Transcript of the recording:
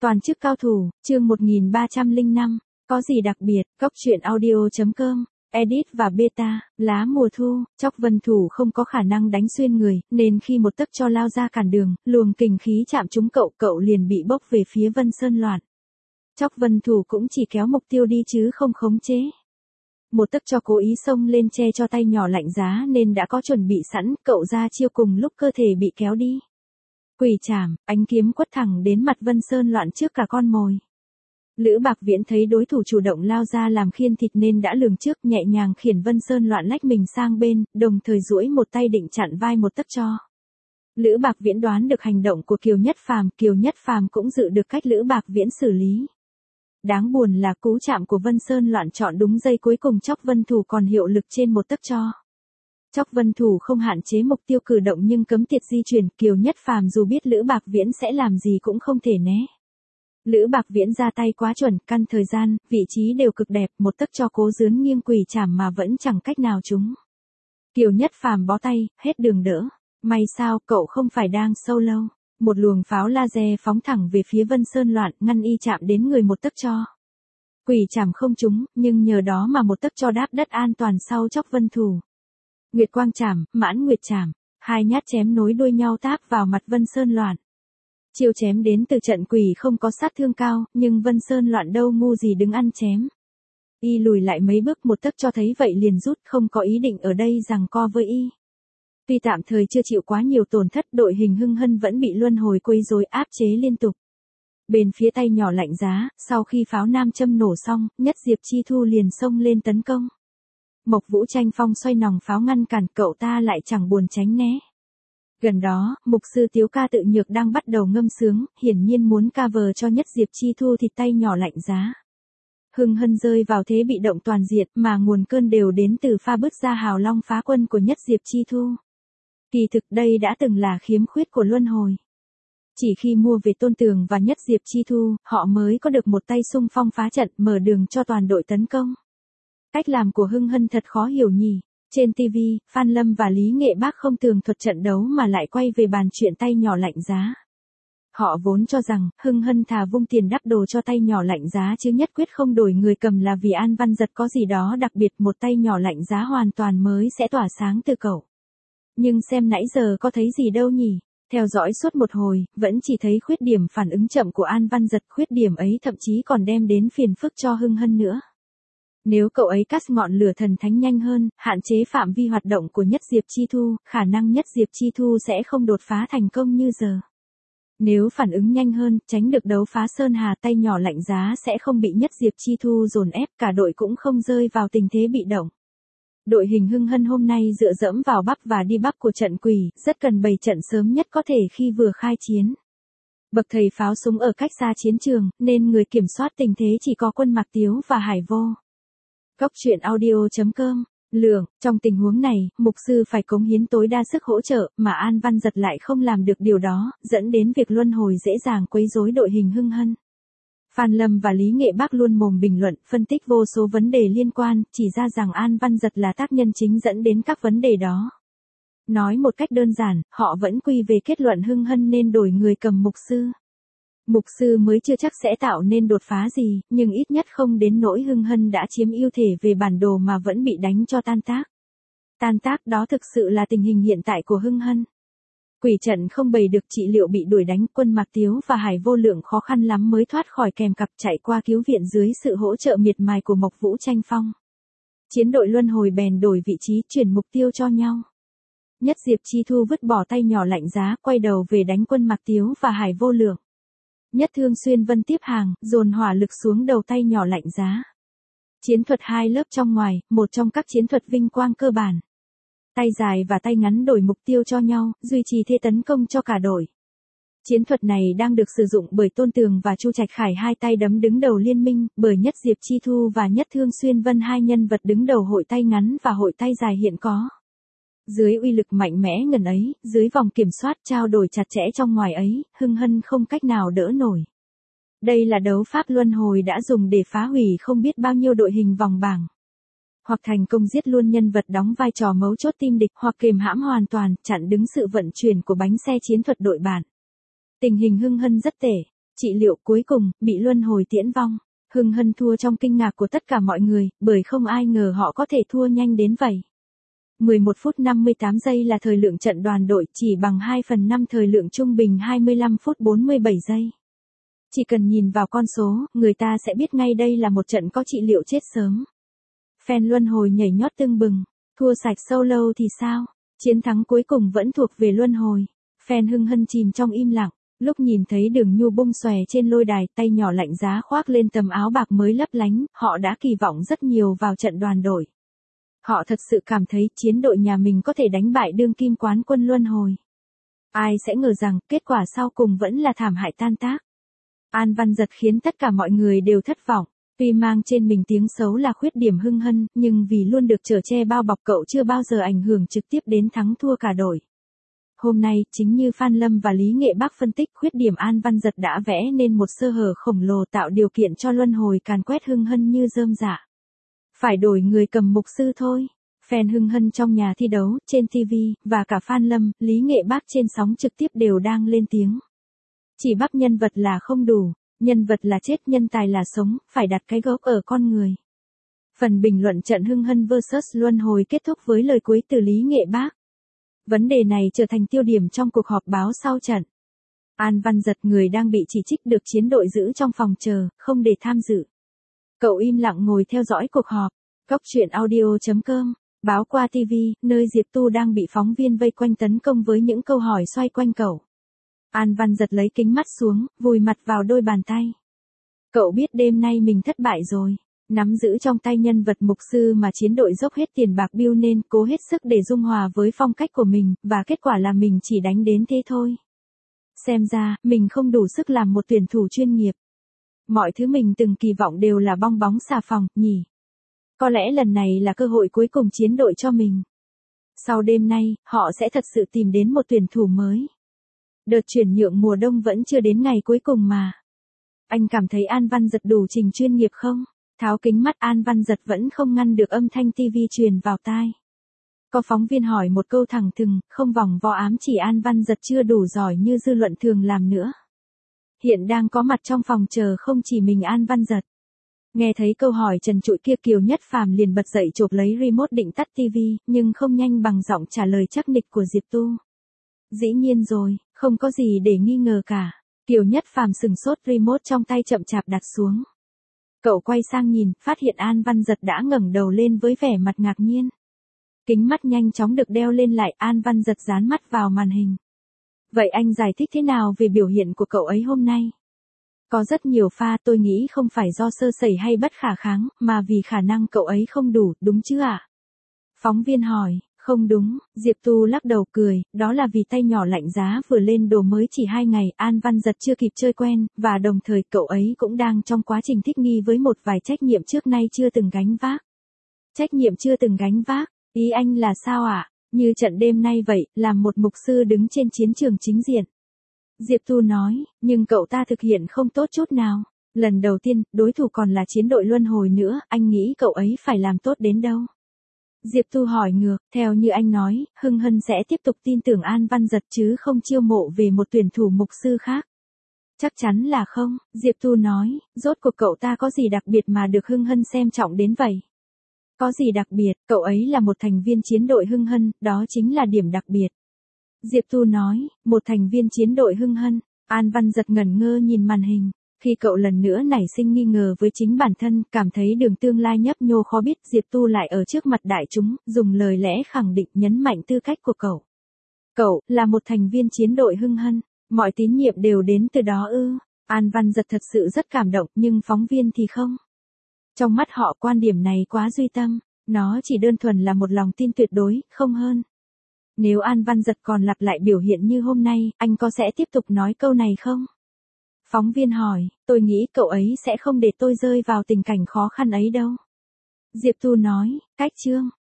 Toàn chức cao thủ, chương 1305, có gì đặc biệt, Cốc truyện audio.com, edit và beta, lá mùa thu, Chóc Vân Thủ không có khả năng đánh xuyên người, nên khi một tấc cho lao ra cản đường, luồng kình khí chạm trúng cậu liền bị bốc về phía Vân Sơn loạn. Chóc Vân Thủ cũng chỉ kéo mục tiêu đi chứ không khống chế. Một tấc cho cố ý xông lên che cho tay nhỏ lạnh giá nên đã có chuẩn bị sẵn, cậu ra chiêu cùng lúc cơ thể bị kéo đi. Quỷ chảm, ánh kiếm quất thẳng đến mặt Vân Sơn loạn trước cả con mồi. Lữ Bạc Viễn thấy đối thủ chủ động lao ra làm khiên thịt nên đã lường trước, nhẹ nhàng khiển Vân Sơn loạn lách mình sang bên, đồng thời duỗi một tay định chặn vai một tấc cho. Lữ Bạc Viễn đoán được hành động của Kiều Nhất Phàm cũng dự được cách Lữ Bạc Viễn xử lý. Đáng buồn là cú chạm của Vân Sơn loạn chọn đúng giây cuối cùng Chóc Vân Thủ còn hiệu lực trên một tấc cho. Chóc Vân Thủ không hạn chế mục tiêu cử động nhưng cấm tiệt di chuyển, Kiều Nhất Phàm dù biết Lữ Bạc Viễn sẽ làm gì cũng không thể né. Lữ Bạc Viễn ra tay quá chuẩn, căn thời gian, vị trí đều cực đẹp, một tấc cho cố dướn nghiêng quỷ chảm mà vẫn chẳng cách nào trúng. Kiều Nhất Phàm bó tay, hết đường đỡ. May sao, cậu không phải đang solo. Một luồng pháo laser phóng thẳng về phía Vân Sơn loạn, ngăn y chạm đến người một tấc cho. Quỷ chảm không trúng, nhưng nhờ đó mà một tấc cho đáp đất an toàn sau Chóc Vân Thủ. Nguyệt Quang chảm, Mãn Nguyệt chảm, hai nhát chém nối đuôi nhau táp vào mặt Vân Sơn loạn. Chiêu chém đến từ trận quỷ không có sát thương cao, nhưng Vân Sơn loạn đâu ngu gì đứng ăn chém. Y lùi lại mấy bước, một tấc cho thấy vậy liền rút, không có ý định ở đây giằng co với y. Tuy tạm thời chưa chịu quá nhiều tổn thất, đội hình Hưng Hân vẫn bị luân hồi quấy rối áp chế liên tục. Bên phía tay nhỏ lạnh giá, sau khi pháo nam châm nổ xong, Nhất Diệp Chi Thu liền xông lên tấn công. Mộc Vũ Tranh Phong xoay nòng pháo ngăn cản, cậu ta lại chẳng buồn tránh né. Gần đó, mục sư Tiếu Ca Tự Nhược đang bắt đầu ngâm sướng, hiển nhiên muốn cover cho Nhất Diệp Chi Thu thịt tay nhỏ lạnh giá. Hưng Hân rơi vào thế bị động toàn diện mà nguồn cơn đều đến từ pha bứt ra hào long phá quân của Nhất Diệp Chi Thu. Kỳ thực đây đã từng là khiếm khuyết của luân hồi. Chỉ khi mua về Tôn Tường và Nhất Diệp Chi Thu, họ mới có được một tay xung phong phá trận, mở đường cho toàn đội tấn công. Cách làm của Hưng Hân thật khó hiểu nhỉ. Trên TV, Phan Lâm và Lý Nghệ Bác không tường thuật trận đấu mà lại quay về bàn chuyện tay nhỏ lạnh giá. Họ vốn cho rằng, Hưng Hân thà vung tiền đắp đồ cho tay nhỏ lạnh giá chứ nhất quyết không đổi người cầm là vì An Văn Giật có gì đó đặc biệt, một tay nhỏ lạnh giá hoàn toàn mới sẽ tỏa sáng từ cậu. Nhưng xem nãy giờ có thấy gì đâu nhỉ? Theo dõi suốt một hồi, vẫn chỉ thấy khuyết điểm phản ứng chậm của An Văn Giật, khuyết điểm ấy thậm chí còn đem đến phiền phức cho Hưng Hân nữa. Nếu cậu ấy cắt ngọn lửa thần thánh nhanh hơn, hạn chế phạm vi hoạt động của Nhất Diệp Chi Thu, khả năng Nhất Diệp Chi Thu sẽ không đột phá thành công như giờ. Nếu phản ứng nhanh hơn, tránh được đấu phá Sơn Hà, tay nhỏ lạnh giá sẽ không bị Nhất Diệp Chi Thu dồn ép, cả đội cũng không rơi vào tình thế bị động. Đội hình Hưng Hân hôm nay dựa dẫm vào bắp và đi bắp của trận quỷ, rất cần bày trận sớm nhất có thể khi vừa khai chiến. Bậc thầy pháo súng ở cách xa chiến trường, nên người kiểm soát tình thế chỉ có Quân Mạc Tiếu và Hải Vô. Cốc truyện audio.com, lượng, trong tình huống này, mục sư phải cống hiến tối đa sức hỗ trợ, mà An Văn Giật lại không làm được điều đó, dẫn đến việc luân hồi dễ dàng quấy rối đội hình Hưng Hân. Phan Lâm và Lý Nghệ Bác luôn mồm bình luận, phân tích vô số vấn đề liên quan, chỉ ra rằng An Văn Giật là tác nhân chính dẫn đến các vấn đề đó. Nói một cách đơn giản, họ vẫn quy về kết luận Hưng Hân nên đổi người cầm mục sư. Mục sư mới chưa chắc sẽ tạo nên đột phá gì, nhưng ít nhất không đến nỗi Hưng Hân đã chiếm ưu thể về bản đồ mà vẫn bị đánh cho tan tác. Tan tác đó thực sự là tình hình hiện tại của Hưng Hân. Quỷ trận không bày được trị liệu bị đuổi đánh, Quân Mạc Tiếu và Hải Vô Lượng khó khăn lắm mới thoát khỏi kèm cặp chạy qua cứu viện dưới sự hỗ trợ miệt mài của Mộc Vũ Tranh Phong. Chiến đội luân hồi bèn đổi vị trí, chuyển mục tiêu cho nhau. Nhất Diệp Chi Thu vứt bỏ tay nhỏ lạnh giá, quay đầu về đánh Quân Mạc Tiếu và Hải Vô Lượng. Nhất Thương Xuyên Vân tiếp hàng, dồn hỏa lực xuống đầu tay nhỏ lạnh giá. Chiến thuật hai lớp trong ngoài, một trong các chiến thuật vinh quang cơ bản. Tay dài và tay ngắn đổi mục tiêu cho nhau, duy trì thế tấn công cho cả đội. Chiến thuật này đang được sử dụng bởi Tôn Tường và Chu Trạch Khải, hai tay đấm đứng đầu liên minh, bởi Nhất Diệp Chi Thu và Nhất Thương Xuyên Vân, hai nhân vật đứng đầu hội tay ngắn và hội tay dài hiện có. Dưới uy lực mạnh mẽ ngần ấy, dưới vòng kiểm soát trao đổi chặt chẽ trong ngoài ấy, Hưng Hân không cách nào đỡ nổi. Đây là đấu pháp luân hồi đã dùng để phá hủy không biết bao nhiêu đội hình vòng bảng. Hoặc thành công giết luôn nhân vật đóng vai trò mấu chốt tim địch, hoặc kềm hãm hoàn toàn, chặn đứng sự vận chuyển của bánh xe chiến thuật đội bạn. Tình hình Hưng Hân rất tệ. Trị liệu cuối cùng, bị luân hồi tiễn vong. Hưng hân thua trong kinh ngạc của tất cả mọi người, bởi không ai ngờ họ có thể thua nhanh đến vậy. 11 phút 58 giây là thời lượng trận đoàn đội, chỉ bằng 2/5 thời lượng trung bình 25 phút 47 giây. Chỉ cần nhìn vào con số, người ta sẽ biết ngay đây là một trận có trị liệu chết sớm. Fan luân hồi nhảy nhót tưng bừng, thua sạch solo thì sao? Chiến thắng cuối cùng vẫn thuộc về luân hồi. Fan hưng hân chìm trong im lặng, lúc nhìn thấy Đường Nhu bung xòe trên lôi đài, tay nhỏ lạnh giá khoác lên tấm áo bạc mới lấp lánh, họ đã kỳ vọng rất nhiều vào trận đoàn đội. Họ thật sự cảm thấy chiến đội nhà mình có thể đánh bại đương kim quán quân luân hồi. Ai sẽ ngờ rằng kết quả sau cùng vẫn là thảm hại tan tác. An Văn Giật khiến tất cả mọi người đều thất vọng. Tuy mang trên mình tiếng xấu là khuyết điểm hưng hân, nhưng vì luôn được chở che bao bọc cậu chưa bao giờ ảnh hưởng trực tiếp đến thắng thua cả đội. Hôm nay, chính như Phan Lâm và Lý Nghệ Bắc phân tích, khuyết điểm An Văn Giật đã vẽ nên một sơ hở khổng lồ tạo điều kiện cho luân hồi càn quét hưng hân như rơm rạ. Phải đổi người cầm mục sư thôi. Fan hưng hân trong nhà thi đấu, trên TV, và cả Phan Lâm, Lý Nghệ Bắc trên sóng trực tiếp đều đang lên tiếng. Chỉ bắt nhân vật là không đủ, nhân vật là chết, nhân tài là sống, phải đặt cái gốc ở con người. Phần bình luận trận hưng hân vs luân hồi kết thúc với lời cuối từ Lý Nghệ Bắc. Vấn đề này trở thành tiêu điểm trong cuộc họp báo sau trận. An Văn Giật, người đang bị chỉ trích, được chiến đội giữ trong phòng chờ, không để tham dự. Cậu im lặng ngồi theo dõi cuộc họp. Cóc truyện audio.com, báo qua TV, nơi Diệp Tu đang bị phóng viên vây quanh tấn công với những câu hỏi xoay quanh cậu. An Văn Giật lấy kính mắt xuống, vùi mặt vào đôi bàn tay. Cậu biết đêm nay mình thất bại rồi. Nắm giữ trong tay nhân vật mục sư mà chiến đội dốc hết tiền bạc build nên, cố hết sức để dung hòa với phong cách của mình, và kết quả là mình chỉ đánh đến thế thôi. Xem ra, mình không đủ sức làm một tuyển thủ chuyên nghiệp. Mọi thứ mình từng kỳ vọng đều là bong bóng xà phòng, nhỉ. Có lẽ lần này là cơ hội cuối cùng chiến đội cho mình. Sau đêm nay, họ sẽ thật sự tìm đến một tuyển thủ mới. Đợt chuyển nhượng mùa đông vẫn chưa đến ngày cuối cùng mà. Anh cảm thấy An Văn Giật đủ trình chuyên nghiệp không? Tháo kính mắt, An Văn Giật vẫn không ngăn được âm thanh TV truyền vào tai. Có phóng viên hỏi một câu thẳng thừng, không vòng vo ám chỉ An Văn Giật chưa đủ giỏi như dư luận thường làm nữa. Hiện đang có mặt trong phòng chờ không chỉ mình An Văn Giật. Nghe thấy câu hỏi trần trụi kia, Kiều Nhất Phàm liền bật dậy chộp lấy remote định tắt TV, nhưng không nhanh bằng giọng trả lời chắc nịch của Diệp Tu. Dĩ nhiên rồi, không có gì để nghi ngờ cả. Kiều Nhất Phàm sừng sốt, remote trong tay chậm chạp đặt xuống. Cậu quay sang nhìn, phát hiện An Văn Giật đã ngẩng đầu lên với vẻ mặt ngạc nhiên. Kính mắt nhanh chóng được đeo lên lại, An Văn Giật dán mắt vào màn hình. Vậy anh giải thích thế nào về biểu hiện của cậu ấy hôm nay? Có rất nhiều pha, tôi nghĩ không phải do sơ sẩy hay bất khả kháng, mà vì khả năng cậu ấy không đủ, đúng chứ ạ? Phóng viên hỏi, không đúng, Diệp Tu lắc đầu cười, đó là vì tay nhỏ lạnh giá vừa lên đồ mới chỉ 2 ngày, An Văn Giật chưa kịp chơi quen, và đồng thời cậu ấy cũng đang trong quá trình thích nghi với một vài trách nhiệm trước nay chưa từng gánh vác. Trách nhiệm chưa từng gánh vác, ý anh là sao ạ? Như trận đêm nay vậy, làm một mục sư đứng trên chiến trường chính diện. Diệp Tu nói, nhưng cậu ta thực hiện không tốt chút nào. Lần đầu tiên, đối thủ còn là chiến đội luân hồi nữa, anh nghĩ cậu ấy phải làm tốt đến đâu? Diệp Tu hỏi ngược, theo như anh nói, hưng hân sẽ tiếp tục tin tưởng An Văn Giật chứ không chiêu mộ về một tuyển thủ mục sư khác. Chắc chắn là không, Diệp Tu nói, rốt cuộc cậu ta có gì đặc biệt mà được hưng hân xem trọng đến vậy? Có gì đặc biệt, cậu ấy là một thành viên chiến đội hưng hân, đó chính là điểm đặc biệt. Diệp Tu nói, một thành viên chiến đội hưng hân. An Văn Giật ngẩn ngơ nhìn màn hình. Khi cậu lần nữa nảy sinh nghi ngờ với chính bản thân, cảm thấy đường tương lai nhấp nhô khó biết, Diệp Tu lại ở trước mặt đại chúng, dùng lời lẽ khẳng định nhấn mạnh tư cách của cậu. Cậu, là một thành viên chiến đội hưng hân, mọi tín nhiệm đều đến từ đó ư? An Văn Giật thật sự rất cảm động, nhưng phóng viên thì không. Trong mắt họ quan điểm này quá duy tâm, nó chỉ đơn thuần là một lòng tin tuyệt đối, không hơn. Nếu An Văn Giật còn lặp lại biểu hiện như hôm nay, anh có sẽ tiếp tục nói câu này không? Phóng viên hỏi, tôi nghĩ cậu ấy sẽ không để tôi rơi vào tình cảnh khó khăn ấy đâu. Diệp Tu nói, cách chương.